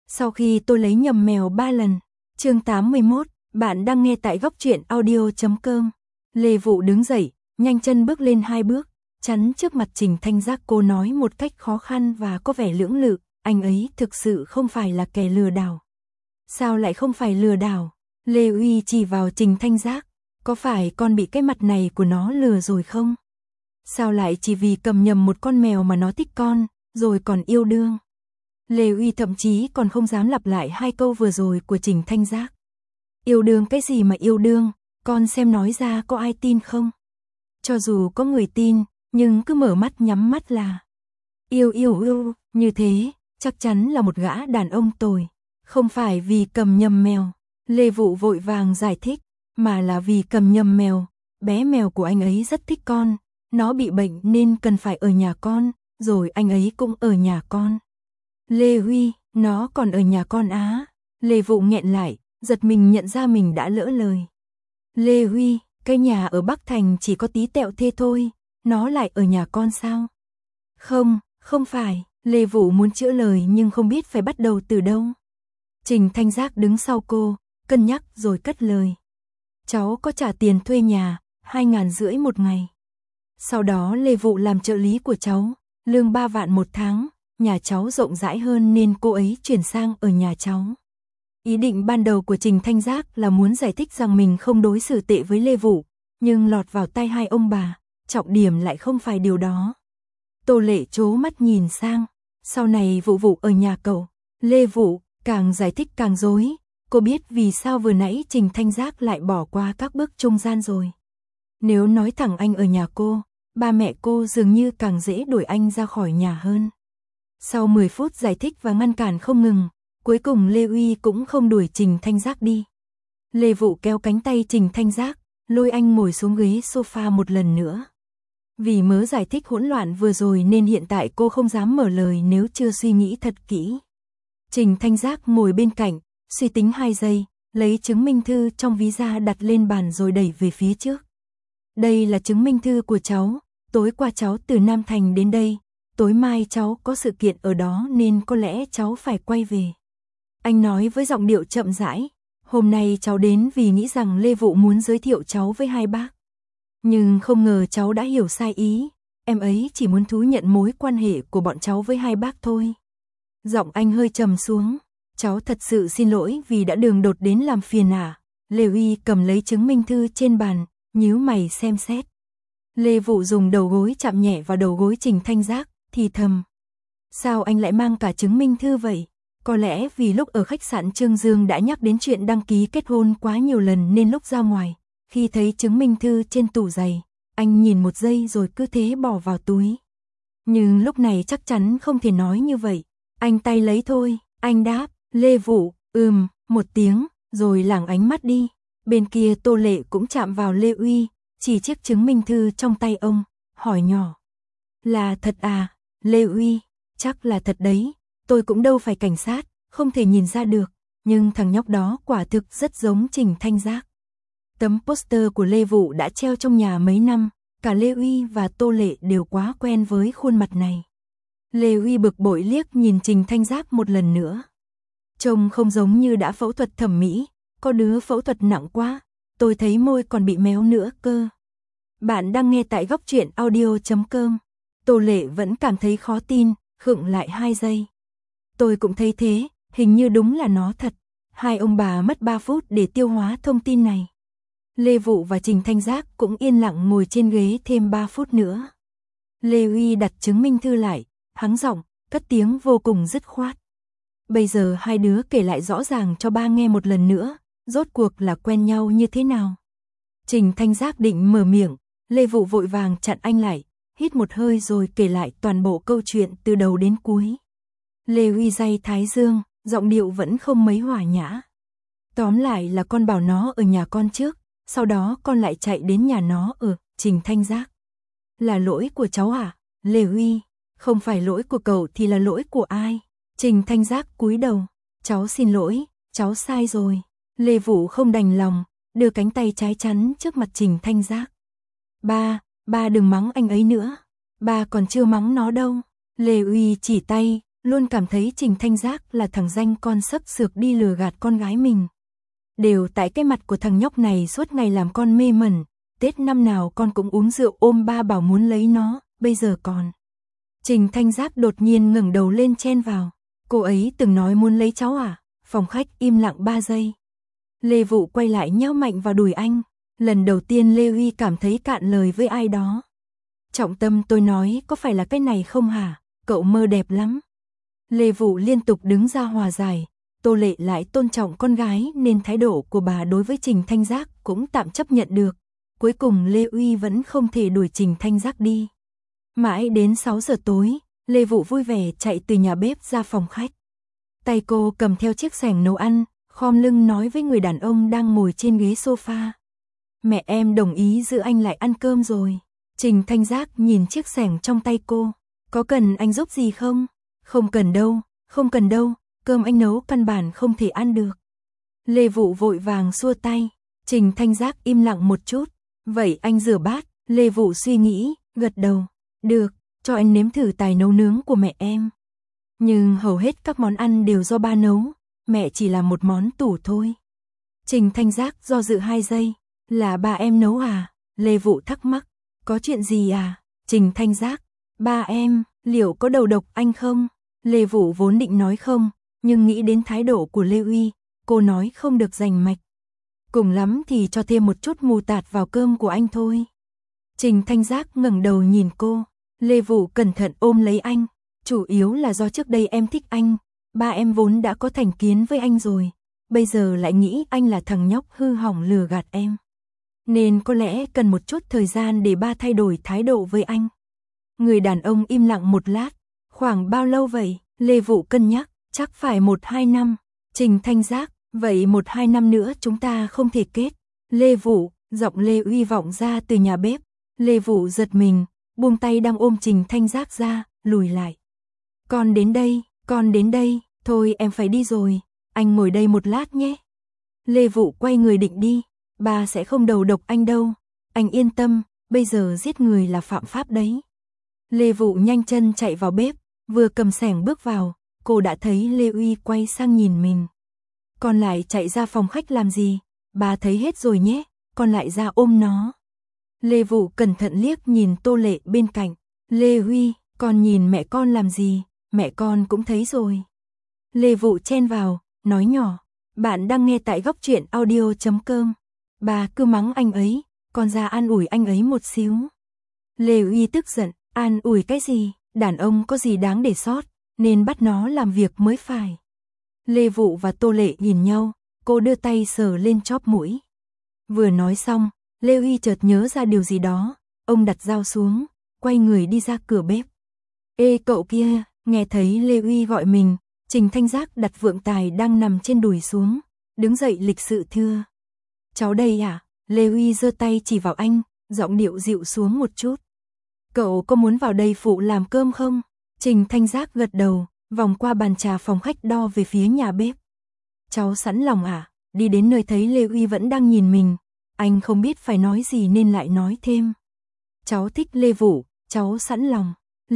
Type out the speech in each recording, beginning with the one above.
Sau khi tôi lấy nhầm mèo 3 lần. Chương 81, bạn đang nghe tại góc truyện audio.com. Lê Vụ đứng dậy, nhanh chân bước lên 2 bước, chắn trước mặt Trình Thanh Giác. Cô nói một cách khó khăn và có vẻ lưỡng lự, anh ấy thực sự không phải là kẻ lừa đảo. Sao lại không phải lừa đảo? Lê Uy chỉ vào Trình Thanh Giác. Có phải con bị cái mặt này của nó lừa rồi không? Sao lại chỉ vì cầm nhầm một con mèo mà nó thích con, rồi còn yêu đương? Lê Uy thậm chí còn không dám lặp lại 2 câu vừa rồi của Trình Thanh Giác. Yêu đương cái gì mà yêu đương, con xem nói ra có ai tin không? Cho dù có người tin, nhưng cứ mở mắt nhắm mắt là yêu, như thế, chắc chắn là một gã đàn ông tồi. Không phải vì cầm nhầm mèo, Lê Vụ vội vàng giải thích, mà là vì cầm nhầm mèo. Bé mèo của anh ấy rất thích con, nó bị bệnh nên cần phải ở nhà con, rồi anh ấy cũng ở nhà con. Lê Huy, nó còn ở nhà con á? Lê Vụ nghẹn lại, giật mình nhận ra mình đã lỡ lời. Lê Huy, cái nhà ở Bắc Thành chỉ có tí tẹo thế thôi, nó lại ở nhà con sao? Không phải, Lê Vụ muốn chữa lời nhưng không biết phải bắt đầu từ đâu. Trình Thanh Giác đứng sau cô, cân nhắc rồi cất lời. Cháu có trả tiền thuê nhà, 2.500 một ngày. Sau đó Lê Vụ làm trợ lý của cháu, lương 3 vạn một tháng, nhà cháu rộng rãi hơn nên cô ấy chuyển sang ở nhà cháu. Ý định ban đầu của Trình Thanh Giác là muốn giải thích rằng mình không đối xử tệ với Lê Vụ, nhưng lọt vào tay hai ông bà, trọng điểm lại không phải điều đó. Tô Lệ trố mắt nhìn sang, sau này Vụ ở nhà cậu. Lê Vụ càng giải thích càng rối, cô biết vì sao vừa nãy Trình Thanh Giác lại bỏ qua các bước trung gian rồi. Nếu nói thẳng anh ở nhà cô, ba mẹ cô dường như càng dễ đuổi anh ra khỏi nhà hơn. Sau 10 phút giải thích và ngăn cản không ngừng, cuối cùng Lê Uy cũng không đuổi Trình Thanh Giác đi. Lê Vụ kéo cánh tay Trình Thanh Giác, lôi anh ngồi xuống ghế sofa một lần nữa. Vì mớ giải thích hỗn loạn vừa rồi nên hiện tại cô không dám mở lời nếu chưa suy nghĩ thật kỹ. Trình Thanh Giác ngồi bên cạnh, suy tính 2 giây, lấy chứng minh thư trong ví ra đặt lên bàn rồi đẩy về phía trước. Đây là chứng minh thư của cháu, tối qua cháu từ Nam Thành đến đây, tối mai cháu có sự kiện ở đó nên có lẽ cháu phải quay về. Anh nói với giọng điệu chậm rãi, hôm nay cháu đến vì nghĩ rằng Lê Vụ muốn giới thiệu cháu với hai bác. Nhưng không ngờ cháu đã hiểu sai ý, em ấy chỉ muốn thú nhận mối quan hệ của bọn cháu với hai bác thôi. Giọng anh hơi trầm xuống, cháu thật sự xin lỗi vì đã đường đột đến làm phiền ạ. Lê Uy cầm lấy chứng minh thư trên bàn, nhíu mày xem xét. Lê Vụ dùng đầu gối chạm nhẹ vào đầu gối Trình Thanh Giác, thì thầm. Sao anh lại mang cả chứng minh thư vậy? Có lẽ vì lúc ở khách sạn Trương Dương đã nhắc đến chuyện đăng ký kết hôn quá nhiều lần nên lúc ra ngoài, khi thấy chứng minh thư trên tủ giày, anh nhìn 1 giây rồi cứ thế bỏ vào túi. Nhưng lúc này chắc chắn không thể nói như vậy. Anh tay lấy thôi, anh đáp. Lê Vụ, một tiếng, rồi lảng ánh mắt đi. Bên kia Tô Lệ cũng chạm vào Lê Uy, chỉ chiếc chứng minh thư trong tay ông, hỏi nhỏ. Là thật à? Lê Uy, chắc là thật đấy, tôi cũng đâu phải cảnh sát, không thể nhìn ra được, nhưng thằng nhóc đó quả thực rất giống Trình Thanh Giác. Tấm poster của Lê Vụ đã treo trong nhà mấy năm, cả Lê Uy và Tô Lệ đều quá quen với khuôn mặt này. Lê Uy bực bội liếc nhìn Trình Thanh Giác một lần nữa. Trông không giống như đã phẫu thuật thẩm mỹ, có đứa phẫu thuật nặng quá, tôi thấy môi còn bị méo nữa cơ. Bạn đang nghe tại góc truyện audio.com. Tô Lệ vẫn cảm thấy khó tin, khựng lại 2 giây. Tôi cũng thấy thế, hình như đúng là nó thật. Hai ông bà mất 3 phút để tiêu hóa thông tin này. Lê Vụ và Trình Thanh Giác cũng yên lặng ngồi trên ghế thêm 3 phút nữa. Lê Uy đặt chứng minh thư lại, hắng giọng, cất tiếng vô cùng dứt khoát. Bây giờ hai đứa kể lại rõ ràng cho ba nghe một lần nữa, rốt cuộc là quen nhau như thế nào. Trình Thanh Giác định mở miệng, Lê Vụ vội vàng chặn anh lại, hít một hơi rồi kể lại toàn bộ câu chuyện từ đầu đến cuối. Lê Uy day thái dương, giọng điệu vẫn không mấy hòa nhã. Tóm lại là con bảo nó ở nhà con trước, sau đó con lại chạy đến nhà nó ở. Trình Thanh Giác. Là lỗi của cháu à? Lê Uy, không phải lỗi của cậu thì là lỗi của ai? Trình Thanh Giác cúi đầu, cháu xin lỗi, cháu sai rồi. Lê Vũ không đành lòng, đưa cánh tay trái chắn trước mặt Trình Thanh Giác. Ba đừng mắng anh ấy nữa, ba còn chưa mắng nó đâu. Lê Uy chỉ tay, luôn cảm thấy Trình Thanh Giác là thằng danh con sấp sược đi lừa gạt con gái mình. Đều tại cái mặt của thằng nhóc này suốt ngày làm con mê mẩn, Tết năm nào con cũng uống rượu ôm ba bảo muốn lấy nó, bây giờ còn. Trình Thanh Giác đột nhiên ngẩng đầu lên chen vào. Cô ấy từng nói muốn lấy cháu à? Phòng khách im lặng 3 giây. Lê Vụ quay lại nhao mạnh vào đùi anh. Lần đầu tiên Lê Huy cảm thấy cạn lời với ai đó. Trọng tâm tôi nói có phải là cái này không hả? Cậu mơ đẹp lắm. Lê Vụ liên tục đứng ra hòa giải. Tô Lệ lại tôn trọng con gái nên thái độ của bà đối với Trình Thanh Giác cũng tạm chấp nhận được. Cuối cùng Lê Uy vẫn không thể đuổi Trình Thanh Giác đi. Mãi đến 6 giờ tối, Lê Vụ vui vẻ chạy từ nhà bếp ra phòng khách. Tay cô cầm theo chiếc xẻng nấu ăn, khom lưng nói với người đàn ông đang ngồi trên ghế sofa. Mẹ em đồng ý giữ anh lại ăn cơm rồi. Trình Thanh Giác nhìn chiếc xẻng trong tay cô. Có cần anh giúp gì không? Không cần đâu, không cần đâu, cơm anh nấu căn bản không thể ăn được. Lê Vụ vội vàng xua tay. Trình Thanh Giác im lặng một chút. Vậy anh rửa bát. Lê Vụ suy nghĩ, gật đầu. Được, cho anh nếm thử tài nấu nướng của mẹ em. Nhưng hầu hết các món ăn đều do ba nấu, mẹ chỉ là một món tủ thôi. Trình Thanh Giác do dự 2 giây. Là ba em nấu à? Lê Vụ thắc mắc. Có chuyện gì à? Trình Thanh Giác. Ba em, liệu có đầu độc anh không? Lê Vụ vốn định nói không, nhưng nghĩ đến thái độ của Lê Uy, cô nói không được rành mạch. Cùng lắm thì cho thêm một chút mù tạt vào cơm của anh thôi. Trình Thanh Giác ngẩng đầu nhìn cô. Lê Vụ cẩn thận ôm lấy anh. Chủ yếu là do trước đây em thích anh. Ba em vốn đã có thành kiến với anh rồi. Bây giờ lại nghĩ anh là thằng nhóc hư hỏng lừa gạt em. Nên có lẽ cần một chút thời gian để ba thay đổi thái độ với anh. Người đàn ông im lặng một lát. Khoảng bao lâu vậy? Lê Vụ cân nhắc. Chắc phải 1-2 năm. Trình Thanh Giác. Vậy 1-2 năm nữa chúng ta không thể kết. Lê Vụ. Giọng Lê Uy vọng ra từ nhà bếp. Lê Vụ giật mình, buông tay đang ôm Trình Thanh Giác ra, lùi lại. Con đến đây, thôi em phải đi rồi, anh ngồi đây một lát nhé. Lê Vụ quay người định đi, ba sẽ không đầu độc anh đâu, anh yên tâm, bây giờ giết người là phạm pháp đấy. Lê Vụ nhanh chân chạy vào bếp, vừa cầm xẻng bước vào, cô đã thấy Lê Uy quay sang nhìn mình. Con lại chạy ra phòng khách làm gì? Ba thấy hết rồi nhé, con lại ra ôm nó. Lê Vụ cẩn thận liếc nhìn Tô Lệ bên cạnh. Lê Huy, con nhìn mẹ con làm gì? Mẹ con cũng thấy rồi. Lê Vụ chen vào, nói nhỏ. Bạn đang nghe tại góc truyện audio.com. Bà cứ mắng anh ấy, con ra an ủi anh ấy một xíu. Lê Huy tức giận, an ủi cái gì? Đàn ông có gì đáng để sót, nên bắt nó làm việc mới phải. Lê Vụ và Tô Lệ nhìn nhau, cô đưa tay sờ lên chóp mũi. Vừa nói xong, Lê Huy chợt nhớ ra điều gì đó, ông đặt dao xuống, quay người đi ra cửa bếp. Ê cậu kia, nghe thấy Lê Huy gọi mình, Trình Thanh Giác đặt Vượng Tài đang nằm trên đùi xuống, đứng dậy lịch sự thưa. Cháu đây à? Lê Huy giơ tay chỉ vào anh, giọng điệu dịu xuống một chút. Cậu có muốn vào đây phụ làm cơm không? Trình Thanh Giác gật đầu, vòng qua bàn trà phòng khách đo về phía nhà bếp. Cháu sẵn lòng à? Đi đến nơi thấy Lê Huy vẫn đang nhìn mình. Anh không biết phải nói gì nên lại nói thêm. Cháu thích Lê Vụ, cháu sẵn lòng.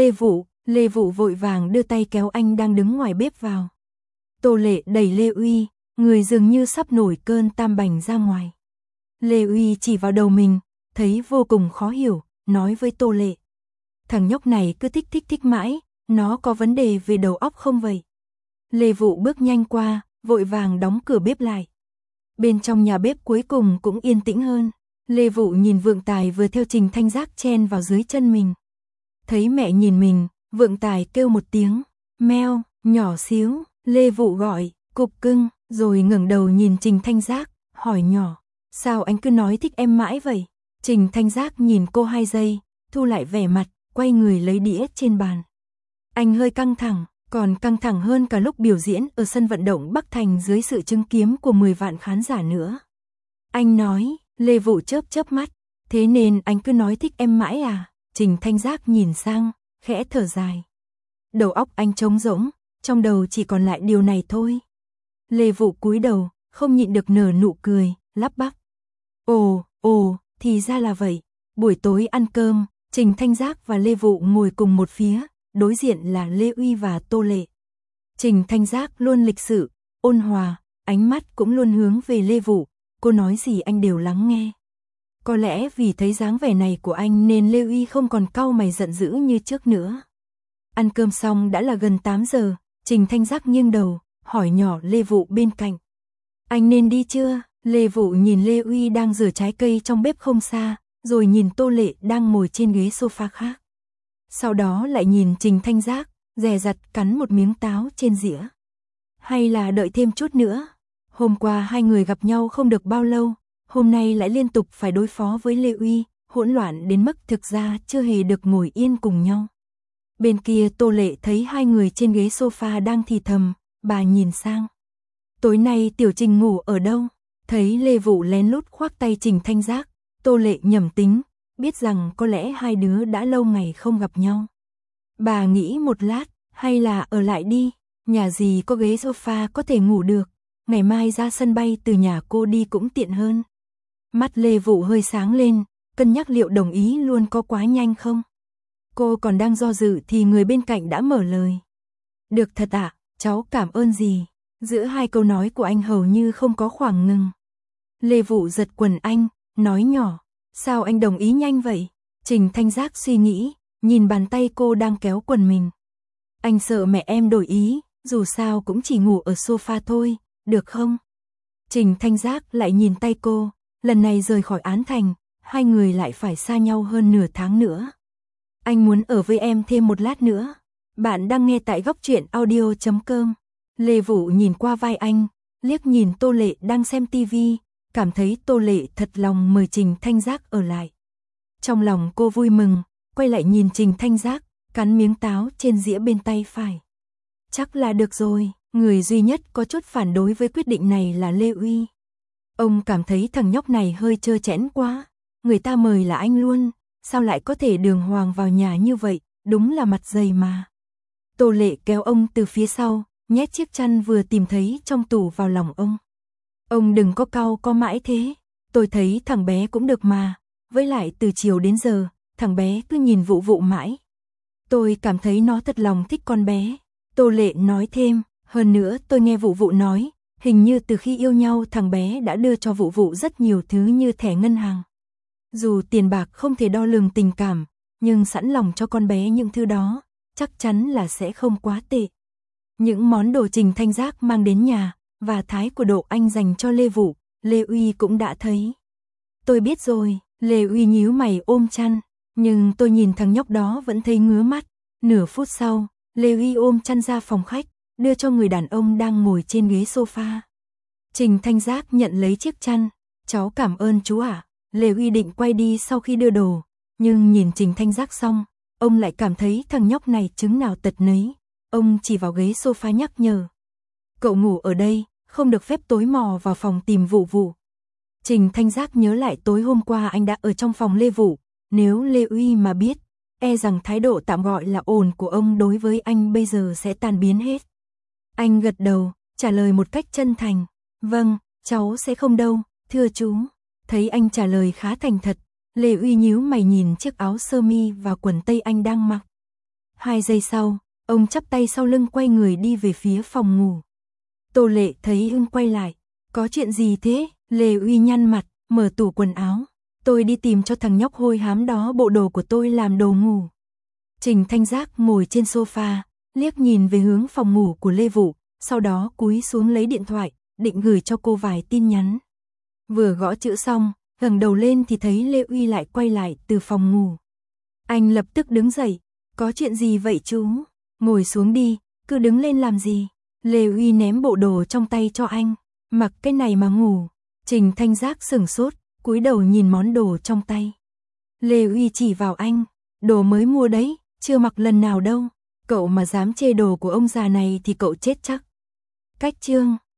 Lê Vụ vội vàng đưa tay kéo anh đang đứng ngoài bếp vào. Tô Lệ đẩy Lê Uy, người dường như sắp nổi cơn tam bành ra ngoài. Lê Uy chỉ vào đầu mình, thấy vô cùng khó hiểu, nói với Tô Lệ. Thằng nhóc này cứ thích mãi, nó có vấn đề về đầu óc không vậy? Lê Vụ bước nhanh qua, vội vàng đóng cửa bếp lại. Bên trong nhà bếp cuối cùng cũng yên tĩnh hơn. Lê Vụ nhìn Vượng Tài vừa theo Trình Thanh Giác chen vào dưới chân mình. Thấy mẹ nhìn mình, Vượng Tài kêu một tiếng, meo, nhỏ xíu, Lê Vụ gọi, cục cưng, rồi ngẩng đầu nhìn Trình Thanh Giác, hỏi nhỏ, sao anh cứ nói thích em mãi vậy? Trình Thanh Giác nhìn cô 2 giây, thu lại vẻ mặt, quay người lấy đĩa trên bàn. Anh hơi căng thẳng, còn căng thẳng hơn cả lúc biểu diễn ở sân vận động Bắc Thành dưới sự chứng kiến của 10 vạn khán giả nữa. Anh nói, Lê Vụ chớp mắt, thế nên anh cứ nói thích em mãi à? Trình Thanh Giác nhìn sang, khẽ thở dài. Đầu óc anh trống rỗng, trong đầu chỉ còn lại điều này thôi. Lê Vụ cúi đầu, không nhịn được nở nụ cười, lắp bắp. Ồ, thì ra là vậy. Buổi tối ăn cơm, Trình Thanh Giác và Lê Vụ ngồi cùng một phía, đối diện là Lê Uy và Tô Lệ. Trình Thanh Giác luôn lịch sự, ôn hòa, ánh mắt cũng luôn hướng về Lê Vũ, cô nói gì anh đều lắng nghe. Có lẽ vì thấy dáng vẻ này của anh nên Lê Uy không còn cau mày giận dữ như trước nữa. Ăn cơm xong đã là gần 8 giờ, Trình Thanh Giác nghiêng đầu, hỏi nhỏ Lê Vũ bên cạnh. Anh nên đi chưa? Lê Vũ nhìn Lê Uy đang rửa trái cây trong bếp không xa, rồi nhìn Tô Lệ đang ngồi trên ghế sofa khác. Sau đó lại nhìn Trình Thanh Giác, dè dặt cắn một miếng táo trên dĩa. Hay là đợi thêm chút nữa? Hôm qua hai người gặp nhau không được bao lâu, hôm nay lại liên tục phải đối phó với Lê Uy, hỗn loạn đến mức thực ra chưa hề được ngồi yên cùng nhau. Bên kia Tô Lệ thấy hai người trên ghế sofa đang thì thầm, bà nhìn sang. Tối nay Tiểu Trình ngủ ở đâu? Thấy Lê Vũ lén lút khoác tay Trình Thanh Giác, Tô Lệ nhẩm tính, biết rằng có lẽ hai đứa đã lâu ngày không gặp nhau. Bà nghĩ một lát, hay là ở lại đi, nhà gì có ghế sofa có thể ngủ được, ngày mai ra sân bay từ nhà cô đi cũng tiện hơn. Mắt Lê Vũ hơi sáng lên, cân nhắc liệu đồng ý luôn có quá nhanh không. Cô còn đang do dự thì người bên cạnh đã mở lời. Được thật ạ, cháu cảm ơn gì. Giữa hai câu nói của anh hầu như không có khoảng ngừng. Lê Vũ giật quần anh, nói nhỏ, sao anh đồng ý nhanh vậy? Trình Thanh Giác suy nghĩ, nhìn bàn tay cô đang kéo quần mình. Anh sợ mẹ em đổi ý, dù sao cũng chỉ ngủ ở sofa thôi, được không? Trình Thanh Giác lại nhìn tay cô, lần này rời khỏi Án Thành, hai người lại phải xa nhau hơn nửa tháng nữa. Anh muốn ở với em thêm một lát nữa. Bạn đang nghe tại Góc Truyện Audio.com. Lê Vũ nhìn qua vai anh, liếc nhìn Tô Lệ đang xem tivi, cảm thấy Tô Lệ thật lòng mời Trình Thanh Giác ở lại. Trong lòng cô vui mừng, quay lại nhìn Trình Thanh Giác, cắn miếng táo trên dĩa bên tay phải. Chắc là được rồi, người duy nhất có chút phản đối với quyết định này là Lê Uy. Ông cảm thấy thằng nhóc này hơi trơ trẽn quá, người ta mời là anh luôn, sao lại có thể đường hoàng vào nhà như vậy, đúng là mặt dày mà. Tô Lệ kéo ông từ phía sau, nhét chiếc chăn vừa tìm thấy trong tủ vào lòng ông. Ông đừng có cau có mãi thế, tôi thấy thằng bé cũng được mà, với lại từ chiều đến giờ, thằng bé cứ nhìn Vũ Vũ mãi. Tôi cảm thấy nó thật lòng thích con bé. Tô Lệ nói thêm, hơn nữa tôi nghe Vũ Vũ nói, hình như từ khi yêu nhau thằng bé đã đưa cho Vũ Vũ rất nhiều thứ như thẻ ngân hàng. Dù tiền bạc không thể đo lường tình cảm, nhưng sẵn lòng cho con bé những thứ đó, chắc chắn là sẽ không quá tệ. Những món đồ Trình Thanh Giác mang đến nhà, và thái của Độ Anh dành cho Lê Vũ, Lê Uy cũng đã thấy. Tôi biết rồi, Lê Uy nhíu mày ôm chăn, nhưng tôi nhìn thằng nhóc đó vẫn thấy ngứa mắt. Nửa phút sau, Lê Uy ôm chăn ra phòng khách, đưa cho người đàn ông đang ngồi trên ghế sofa. Trình Thanh Giác nhận lấy chiếc chăn, cháu cảm ơn chú ạ. Lê Uy định quay đi sau khi đưa đồ, nhưng nhìn Trình Thanh Giác xong, ông lại cảm thấy thằng nhóc này chứng nào tật nấy. Ông chỉ vào ghế sofa nhắc nhở. Cậu ngủ ở đây, không được phép tối mò vào phòng tìm Vũ Vũ. Trình Thanh Giác nhớ lại tối hôm qua anh đã ở trong phòng Lê Vũ, nếu Lê Uy mà biết, e rằng thái độ tạm gọi là ồn của ông đối với anh bây giờ sẽ tan biến hết. Anh gật đầu, trả lời một cách chân thành. Vâng, cháu sẽ không đâu, thưa chú. Thấy anh trả lời khá thành thật, Lê Uy nhíu mày nhìn chiếc áo sơ mi và quần tây anh đang mặc. 2 giây sau, ông chắp tay sau lưng quay người đi về phía phòng ngủ. Tô Lệ thấy ông quay lại. Có chuyện gì thế? Lê Uy nhăn mặt, mở tủ quần áo. Tôi đi tìm cho thằng nhóc hôi hám đó bộ đồ của tôi làm đồ ngủ. Trình Thanh Giác ngồi trên sofa, liếc nhìn về hướng phòng ngủ của Lê Vũ, sau đó cúi xuống lấy điện thoại, định gửi cho cô vài tin nhắn. Vừa gõ chữ xong, ngẩng đầu lên thì thấy Lê Uy lại quay lại từ phòng ngủ. Anh lập tức đứng dậy. Có chuyện gì vậy chú? Ngồi xuống đi, cứ đứng lên làm gì? Lê Uy ném bộ đồ trong tay cho anh. Mặc cái này mà ngủ. Trình Thanh Giác sửng sốt, cúi đầu nhìn món đồ trong tay. Lê Uy chỉ vào anh. Đồ mới mua đấy, chưa mặc lần nào đâu. Cậu mà dám chê đồ của ông già này thì cậu chết chắc. Cách chương